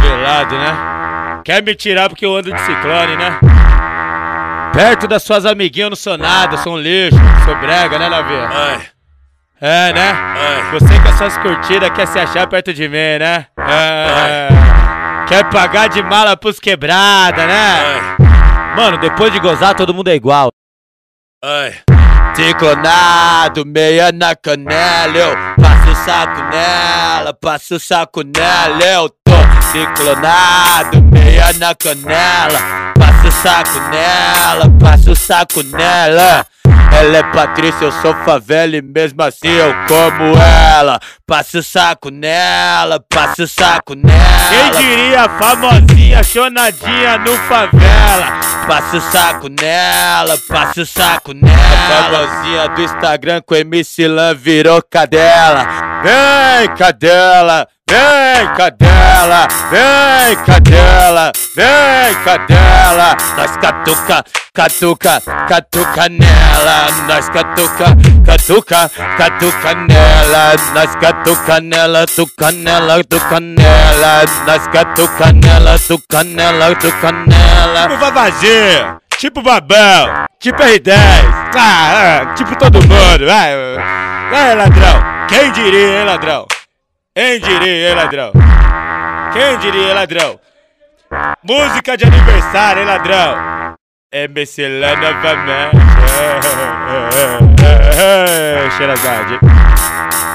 favelado, né? Quer me tirar porque eu ando de ciclone, né? Perto das suas amiguinhas eu não sou nada, sou um lixo, sou brega, né, Lavinha? É, né? Você com as suas curtidas quer se achar perto de mim, né? Quer pagar de mala pros quebrada, né? Mano, depois de gozar todo mundo é igual. Ciclonado, meia na canela, eu passo o saco nela, passo o saco nela, eu tô ciclonado, meia na canela, passo o saco nela, passo o saco nela. Ela é Patrícia, eu sou favela e mesmo assim eu como ela. Passo o saco nela, passo o saco nela. Quem diria famosinha, chonadinha no favela. Passo o saco nela, passo o saco nela. A famosinha do Instagram com MC Lan virou cadela. Vem cadela, vem cadela, vem cadela, vem cadela. Nós catuca, catuca, catuca nela. Nós catuca, catuca, catuca nela. Nós catuca nela, tuca nela, tuca nela. Nós catuca nela, tuca nela, tuca nela. Tipo Vavazinho, tipo Babão, tipo R10, tipo todo mundo, vai ladrão. Quem diria, hein, ladrão? Quem diria, hein, ladrão? Quem diria, hein, ladrão? Música de aniversário, hein, ladrão? MC Lan novamente. Xerazade.